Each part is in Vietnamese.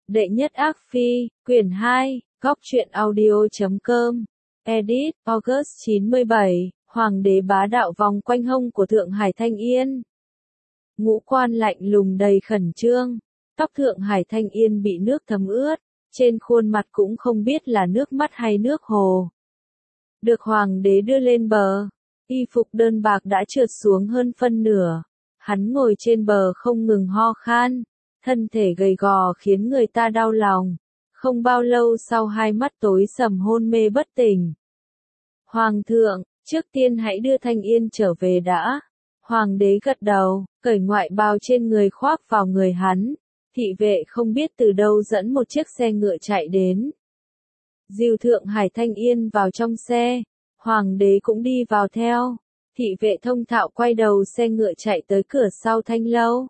Đệ nhất ác phi, quyển 2, góc truyện audio.com, edit, August 97, Hoàng đế bá đạo vòng quanh hông của Thượng Hải Thanh Yên. Ngũ quan lạnh lùng đầy khẩn trương, tóc Thượng Hải Thanh Yên bị nước thấm ướt, trên khuôn mặt cũng không biết là nước mắt hay nước hồ. Được Hoàng đế đưa lên bờ, y phục đơn bạc đã trượt xuống hơn phân nửa, hắn ngồi trên bờ không ngừng ho khan. Thân thể gầy gò khiến người ta đau lòng, không bao lâu sau hai mắt tối sầm hôn mê bất tỉnh. Hoàng thượng, trước tiên hãy đưa Thanh Yên trở về đã. Hoàng đế gật đầu, cởi ngoại bào trên người khoác vào người hắn. Thị vệ không biết từ đâu dẫn một chiếc xe ngựa chạy đến. Dìu Thượng Hải Thanh Yên vào trong xe, Hoàng đế cũng đi vào theo. Thị vệ thông thạo quay đầu xe ngựa chạy tới cửa sau Thanh lâu.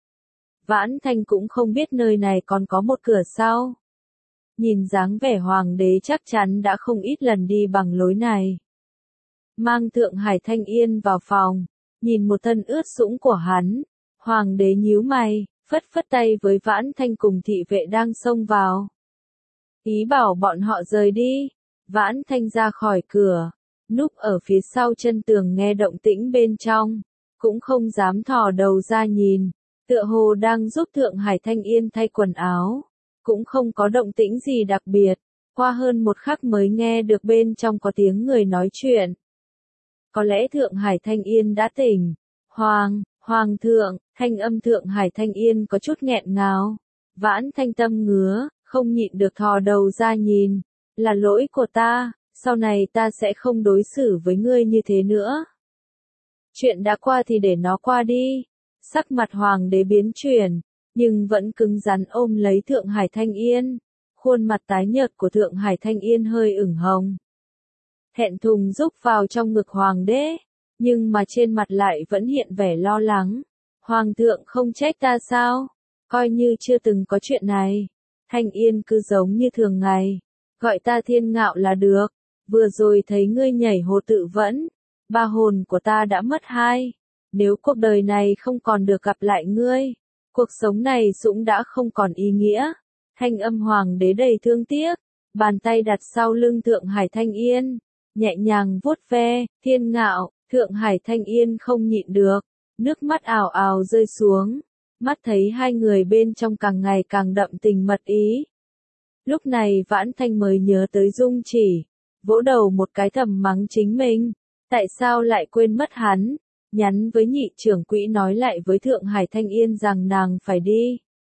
Vãn Thanh cũng không biết nơi này còn có một cửa sau. Nhìn dáng vẻ Hoàng đế chắc chắn đã không ít lần đi bằng lối này. Mang Thượng Hải Thanh Yên vào phòng, nhìn một thân ướt sũng của hắn, Hoàng đế nhíu mày, phất phất tay với Vãn Thanh cùng thị vệ đang xông vào. Ý bảo bọn họ rời đi. Vãn Thanh ra khỏi cửa, núp ở phía sau chân tường nghe động tĩnh bên trong, cũng không dám thò đầu ra nhìn. Tựa hồ đang giúp Thượng Hải Thanh Yên thay quần áo, cũng không có động tĩnh gì đặc biệt, qua hơn một khắc mới nghe được bên trong có tiếng người nói chuyện. Có lẽ Thượng Hải Thanh Yên đã tỉnh. Hoàng thượng, thanh âm Thượng Hải Thanh Yên có chút nghẹn ngào. Vãn Thanh tâm ngứa, không nhịn được thò đầu ra nhìn. Là lỗi của ta, sau này ta sẽ không đối xử với ngươi như thế nữa. Chuyện đã qua thì để nó qua đi. Sắc mặt Hoàng đế biến chuyển, nhưng vẫn cứng rắn ôm lấy Thượng Hải Thanh Yên. Khuôn mặt tái nhợt của Thượng Hải Thanh Yên hơi ửng hồng. Thẹn thùng rúc vào trong ngực Hoàng đế, nhưng mà trên mặt lại vẫn hiện vẻ lo lắng. Hoàng thượng không trách ta sao? Coi như chưa từng có chuyện này. Thanh Yên cứ giống như thường ngày. Gọi ta Thiên Ngạo là được. Vừa rồi thấy ngươi nhảy hồ tự vẫn. Ba hồn của ta đã mất hai. Nếu cuộc đời này không còn được gặp lại ngươi, cuộc sống này cũng đã không còn ý nghĩa. Thanh âm Hoàng đế đầy thương tiếc, bàn tay đặt sau lưng Thượng Hải Thanh Yên, nhẹ nhàng vuốt ve. Thiên Ngạo, Thượng Hải Thanh Yên không nhịn được, nước mắt ào ào rơi xuống, mắt thấy hai người bên trong càng ngày càng đậm tình mật ý. Lúc này Vãn Thanh mới nhớ tới Dung Chỉ, vỗ đầu một cái thầm mắng chính mình, tại sao lại quên mất hắn. Nhắn với nhị trưởng quỹ nói lại với Thượng Hải Thanh Yên rằng nàng phải đi.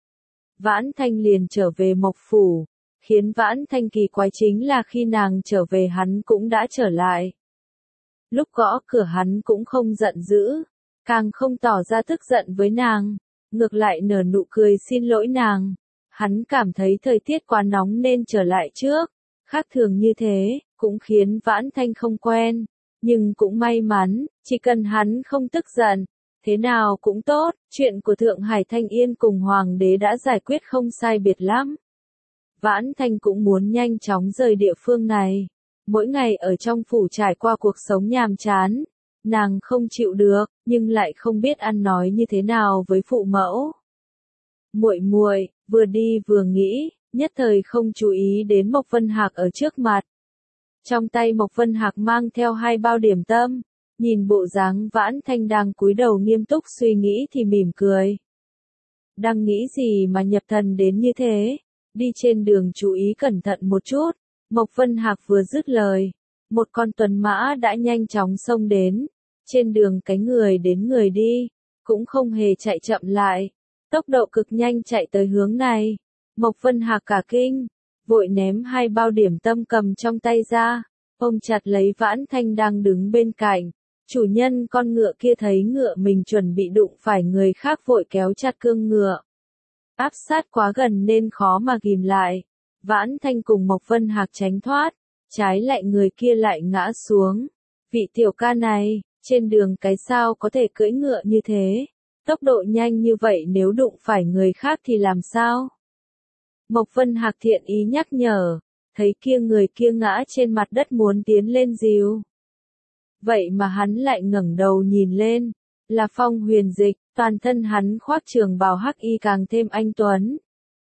Vãn Thanh liền trở về Mộc Phủ, khiến Vãn Thanh kỳ quái chính là khi nàng trở về hắn cũng đã trở lại. Lúc gõ cửa hắn cũng không giận dữ, càng không tỏ ra tức giận với nàng, ngược lại nở nụ cười xin lỗi nàng. Hắn cảm thấy thời tiết quá nóng nên trở lại trước, khác thường như thế, cũng khiến Vãn Thanh không quen. Nhưng cũng may mắn, chỉ cần hắn không tức giận, thế nào cũng tốt, chuyện của Thượng Hải Thanh Yên cùng Hoàng đế đã giải quyết không sai biệt lắm. Vãn Thanh cũng muốn nhanh chóng rời địa phương này, mỗi ngày ở trong phủ trải qua cuộc sống nhàm chán, nàng không chịu được, nhưng lại không biết ăn nói như thế nào với phụ mẫu. Muội, vừa đi vừa nghĩ, nhất thời không chú ý đến Mộc Vân Hạc ở trước mặt. Trong tay Mộc Vân Hạc mang theo hai bao điểm tâm, nhìn bộ dáng Vãn Thanh đang cúi đầu nghiêm túc suy nghĩ thì mỉm cười. Đang nghĩ gì mà nhập thần đến như thế? Đi trên đường chú ý cẩn thận một chút. Mộc Vân Hạc vừa dứt lời, một con tuần mã đã nhanh chóng xông đến. Trên đường cái người đến người đi, cũng không hề chạy chậm lại. Tốc độ cực nhanh chạy tới hướng này. Mộc Vân Hạc cả kinh, vội ném hai bao điểm tâm cầm trong tay ra, ôm chặt lấy Vãn Thanh đang đứng bên cạnh. Chủ nhân con ngựa kia thấy ngựa mình chuẩn bị đụng phải người khác vội kéo chặt cương ngựa. Áp sát quá gần nên khó mà ghìm lại. Vãn Thanh cùng Mộc Vân Hạc tránh thoát, trái lại người kia lại ngã xuống. Vị tiểu ca này, trên đường cái sao có thể cưỡi ngựa như thế? Tốc độ nhanh như vậy nếu đụng phải người khác thì làm sao? Mộc Vân Hạc thiện ý nhắc nhở, thấy người kia ngã trên mặt đất muốn tiến lên dìu. Vậy mà hắn lại ngẩng đầu nhìn lên, là Phong Huyền Dịch, toàn thân hắn khoác trường bào hắc y càng thêm anh tuấn.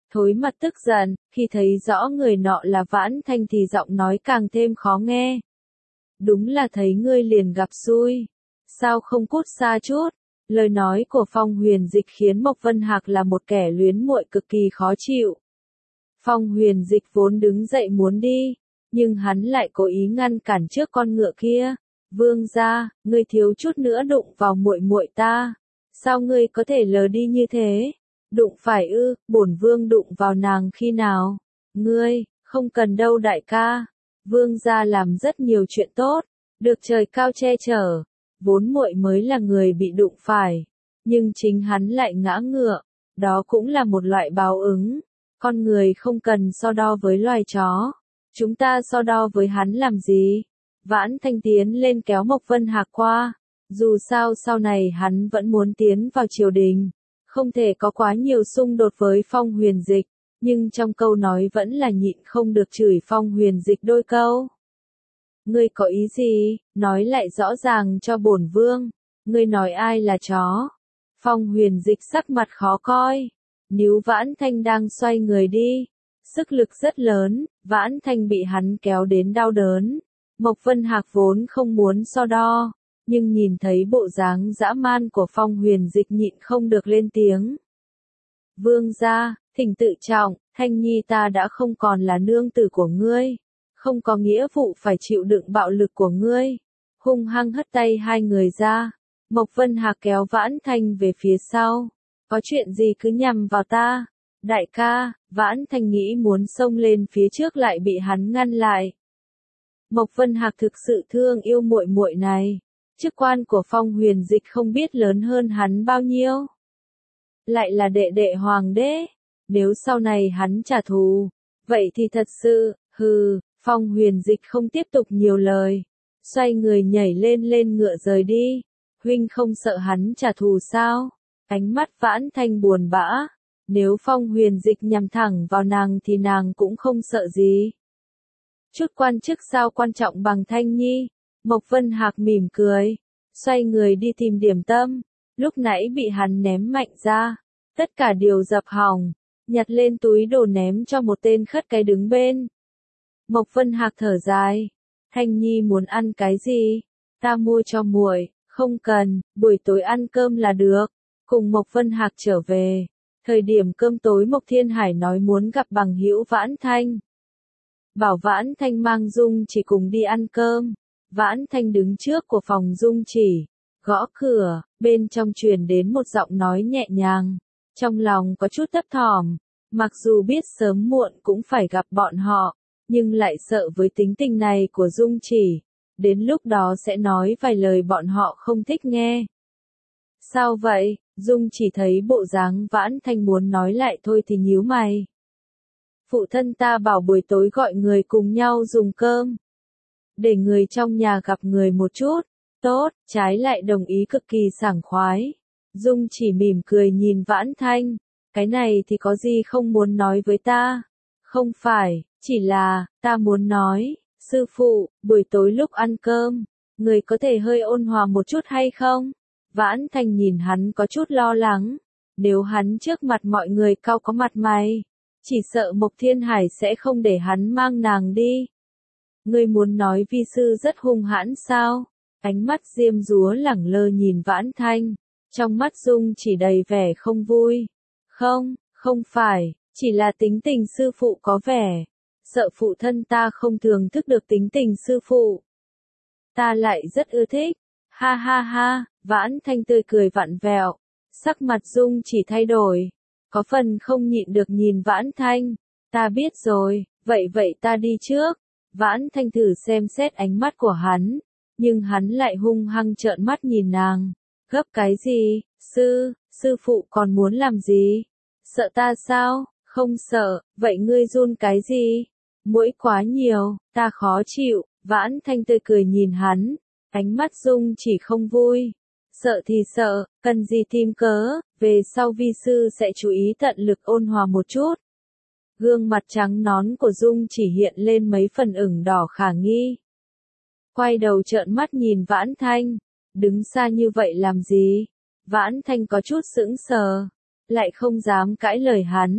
Thối mặt tức giận, khi thấy rõ người nọ là Vãn Thanh thì giọng nói càng thêm khó nghe. Đúng là thấy ngươi liền gặp xui. Sao không cút xa chút? Lời nói của Phong Huyền Dịch khiến Mộc Vân Hạc là một kẻ luyến muội cực kỳ khó chịu. Phong Huyền Dịch vốn đứng dậy muốn đi, nhưng hắn lại cố ý ngăn cản trước con ngựa kia. Vương gia, ngươi thiếu chút nữa đụng vào muội muội ta. Sao ngươi có thể lờ đi như thế? Đụng phải ư? Bổn vương đụng vào nàng khi nào? Ngươi, không cần đâu đại ca. Vương gia làm rất nhiều chuyện tốt, được trời cao che chở. Vốn muội mới là người bị đụng phải, nhưng chính hắn lại ngã ngựa. Đó cũng là một loại báo ứng. Con người không cần so đo với loài chó. Chúng ta so đo với hắn làm gì? Vãn Thanh tiến lên kéo Mộc Vân Hạc qua. Dù sao sau này hắn vẫn muốn tiến vào triều đình. Không thể có quá nhiều xung đột với Phong Huyền Dịch. Nhưng trong câu nói vẫn là nhịn không được chửi Phong Huyền Dịch đôi câu. Ngươi có ý gì? Nói lại rõ ràng cho bổn vương. Ngươi nói ai là chó? Phong Huyền Dịch sắc mặt khó coi. Níu Vãn Thanh đang xoay người đi. Sức lực rất lớn, Vãn Thanh bị hắn kéo đến đau đớn. Mộc Vân Hạc vốn không muốn so đo, nhưng nhìn thấy bộ dáng dã man của Phong Huyền Dịch nhịn không được lên tiếng. Vương gia, thỉnh tự trọng, Thanh Nhi ta đã không còn là nương tử của ngươi, không có nghĩa vụ phải chịu đựng bạo lực của ngươi. Hung hăng hất tay hai người ra, Mộc Vân Hạc kéo Vãn Thanh về phía sau. Có chuyện gì cứ nhằm vào ta? Đại ca, Vãn Thanh nghĩ muốn xông lên phía trước lại bị hắn ngăn lại. Mộc Vân Hạc thực sự thương yêu muội muội này. Chức quan của Phong Huyền Dịch không biết lớn hơn hắn bao nhiêu. Lại là đệ đệ hoàng đế. Nếu sau này hắn trả thù, vậy thì thật sự, Phong Huyền Dịch không tiếp tục nhiều lời. Xoay người nhảy lên ngựa rời đi. Huynh không sợ hắn trả thù sao? Ánh mắt Vãn Thanh buồn bã. Nếu Phong Huyền Dịch nhằm thẳng vào nàng thì nàng cũng không sợ gì. Chút quan chức sao quan trọng bằng Thanh Nhi? Mộc Vân Hạc mỉm cười, xoay người đi tìm Điểm Tâm. Lúc nãy bị hắn ném mạnh ra, tất cả đều dập hỏng, nhặt lên túi đồ ném cho một tên khất cái đứng bên. Mộc Vân Hạc thở dài, Thanh Nhi muốn ăn cái gì? Ta mua cho muội. Không cần, buổi tối ăn cơm là được. Cùng Mộc Vân Hạc trở về. Thời điểm cơm tối Mộc Thiên Hải nói muốn gặp bằng hữu Vãn Thanh. Bảo Vãn Thanh mang Dung Chỉ cùng đi ăn cơm. Vãn Thanh đứng trước của phòng Dung Chỉ, gõ cửa, bên trong truyền đến một giọng nói nhẹ nhàng. Trong lòng có chút thấp thỏm, mặc dù biết sớm muộn cũng phải gặp bọn họ, nhưng lại sợ với tính tình này của Dung Chỉ. Đến lúc đó sẽ nói vài lời bọn họ không thích nghe. Sao vậy? Dung Chỉ thấy bộ dáng Vãn Thanh muốn nói lại thôi thì nhíu mày. Phụ thân ta bảo buổi tối gọi người cùng nhau dùng cơm. Để người trong nhà gặp người một chút. Tốt, trái lại đồng ý cực kỳ sảng khoái. Dung Chỉ mỉm cười nhìn Vãn Thanh. Cái này thì có gì không muốn nói với ta? Không phải, chỉ là, ta muốn nói. Sư phụ, buổi tối lúc ăn cơm, người có thể hơi ôn hòa một chút hay không? Vãn Thanh nhìn hắn có chút lo lắng. Nếu hắn trước mặt mọi người cao có mặt mày, chỉ sợ Mộc Thiên Hải sẽ không để hắn mang nàng đi. Ngươi muốn nói vi sư rất hung hãn sao? Ánh mắt diêm dúa lẳng lơ nhìn Vãn Thanh. Trong mắt Dung chỉ đầy vẻ không vui. Không phải, chỉ là tính tình sư phụ có vẻ. Sợ phụ thân ta không thường thức được tính tình sư phụ. Ta lại rất ưa thích. Ha ha ha, Vãn Thanh tươi cười vặn vẹo. Sắc mặt Dung chỉ thay đổi. Có phần không nhịn được nhìn Vãn Thanh. Ta biết rồi, vậy ta đi trước. Vãn Thanh thử xem xét ánh mắt của hắn. Nhưng hắn lại hung hăng trợn mắt nhìn nàng. Gấp cái gì? Sư phụ còn muốn làm gì? Sợ ta sao? Không sợ, vậy ngươi run cái gì? Muỗi quá nhiều, ta khó chịu. Vãn Thanh tươi cười nhìn hắn. Ánh mắt Dung chỉ không vui. Sợ thì sợ, cần gì tìm cớ, về sau vi sư sẽ chú ý tận lực ôn hòa một chút. Gương mặt trắng nón của Dung chỉ hiện lên mấy phần ửng đỏ khả nghi. Quay đầu trợn mắt nhìn Vãn Thanh, đứng xa như vậy làm gì? Vãn Thanh có chút sững sờ, lại không dám cãi lời hắn.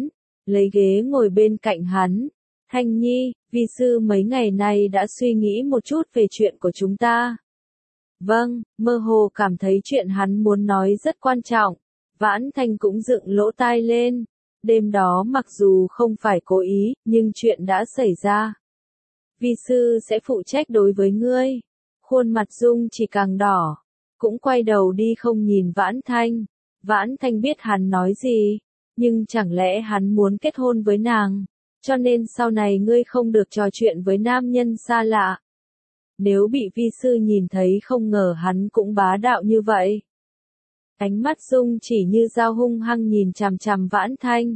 lấy ghế ngồi bên cạnh hắn. Thanh Nhi, vi sư mấy ngày nay đã suy nghĩ một chút về chuyện của chúng ta. Vâng, mơ hồ cảm thấy chuyện hắn muốn nói rất quan trọng. Vãn Thanh cũng dựng lỗ tai lên. Đêm đó mặc dù không phải cố ý, nhưng chuyện đã xảy ra. Vi sư sẽ phụ trách đối với ngươi. Khuôn mặt Dung chỉ càng đỏ. Cũng quay đầu đi không nhìn Vãn Thanh. Vãn Thanh biết hắn nói gì. Nhưng chẳng lẽ hắn muốn kết hôn với nàng. Cho nên sau này ngươi không được trò chuyện với nam nhân xa lạ. Nếu bị vi sư nhìn thấy không ngờ hắn cũng bá đạo như vậy. Ánh mắt Dung chỉ như dao hung hăng nhìn chằm chằm Vãn Thanh.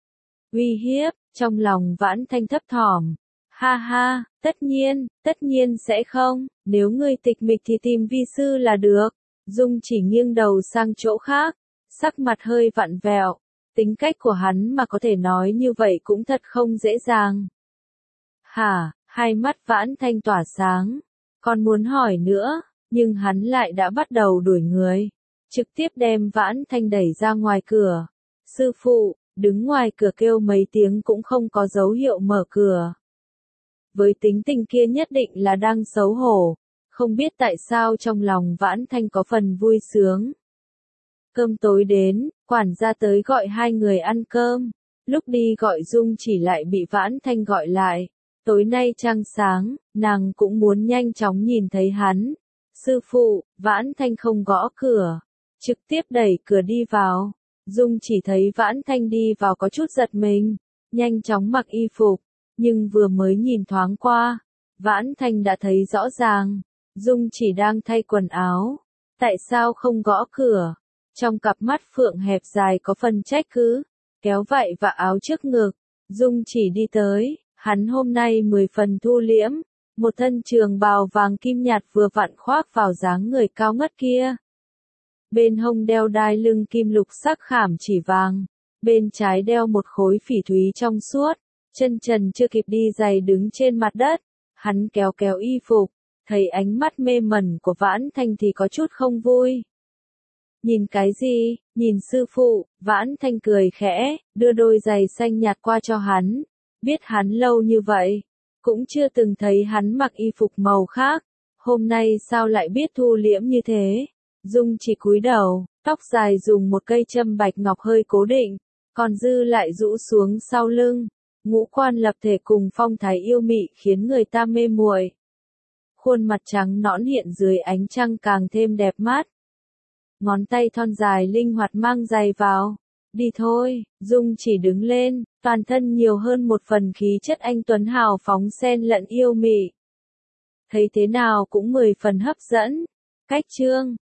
Uy hiếp, trong lòng Vãn Thanh thấp thỏm. Ha ha, tất nhiên sẽ không, nếu ngươi tịch mịch thì tìm vi sư là được. Dung chỉ nghiêng đầu sang chỗ khác, sắc mặt hơi vặn vẹo. Tính cách của hắn mà có thể nói như vậy cũng thật không dễ dàng. Hả, hai mắt Vãn Thanh tỏa sáng. Còn muốn hỏi nữa, nhưng hắn lại đã bắt đầu đuổi người. Trực tiếp đem Vãn Thanh đẩy ra ngoài cửa. Sư phụ, đứng ngoài cửa kêu mấy tiếng cũng không có dấu hiệu mở cửa. Với tính tình kia nhất định là đang xấu hổ. Không biết tại sao trong lòng Vãn Thanh có phần vui sướng. Cơm tối đến, quản gia tới gọi hai người ăn cơm. Lúc đi gọi Dung chỉ lại bị Vãn Thanh gọi lại. Tối nay trăng sáng, nàng cũng muốn nhanh chóng nhìn thấy hắn. Sư phụ, Vãn Thanh không gõ cửa. Trực tiếp đẩy cửa đi vào. Dung chỉ thấy Vãn Thanh đi vào có chút giật mình. Nhanh chóng mặc y phục. Nhưng vừa mới nhìn thoáng qua. Vãn Thanh đã thấy rõ ràng. Dung chỉ đang thay quần áo. Tại sao không gõ cửa? Trong cặp mắt phượng hẹp dài có phần trách cứ. Kéo vậy và áo trước ngực. Dung chỉ đi tới. Hắn hôm nay 10 phần thu liễm. Một thân trường bào vàng kim nhạt vừa vặn khoác vào dáng người cao ngất kia. Bên hông đeo đai lưng kim lục sắc khảm chỉ vàng. Bên trái đeo một khối phỉ thúy trong suốt. Chân trần chưa kịp đi giày đứng trên mặt đất. Hắn kéo kéo y phục. Thấy ánh mắt mê mẩn của Vãn Thanh thì có chút không vui. Nhìn cái gì? Nhìn sư phụ. Vãn Thanh cười khẽ, đưa đôi giày xanh nhạt qua cho hắn. Biết hắn lâu như vậy, cũng chưa từng thấy hắn mặc y phục màu khác. Hôm nay sao lại biết thu liễm như thế? Dung chỉ cúi đầu, tóc dài dùng một cây châm bạch ngọc hơi cố định, còn dư lại rũ xuống sau lưng. Ngũ quan lập thể cùng phong thái yêu mị khiến người ta mê muội. Khuôn mặt trắng nõn hiện dưới ánh trăng càng thêm đẹp mắt. Ngón tay thon dài linh hoạt mang giày vào. Đi thôi, Dung chỉ đứng lên, toàn thân nhiều hơn một phần khí chất anh tuấn hào phóng xen lẫn yêu mị. Thấy thế nào cũng 10 phần hấp dẫn. Cách chương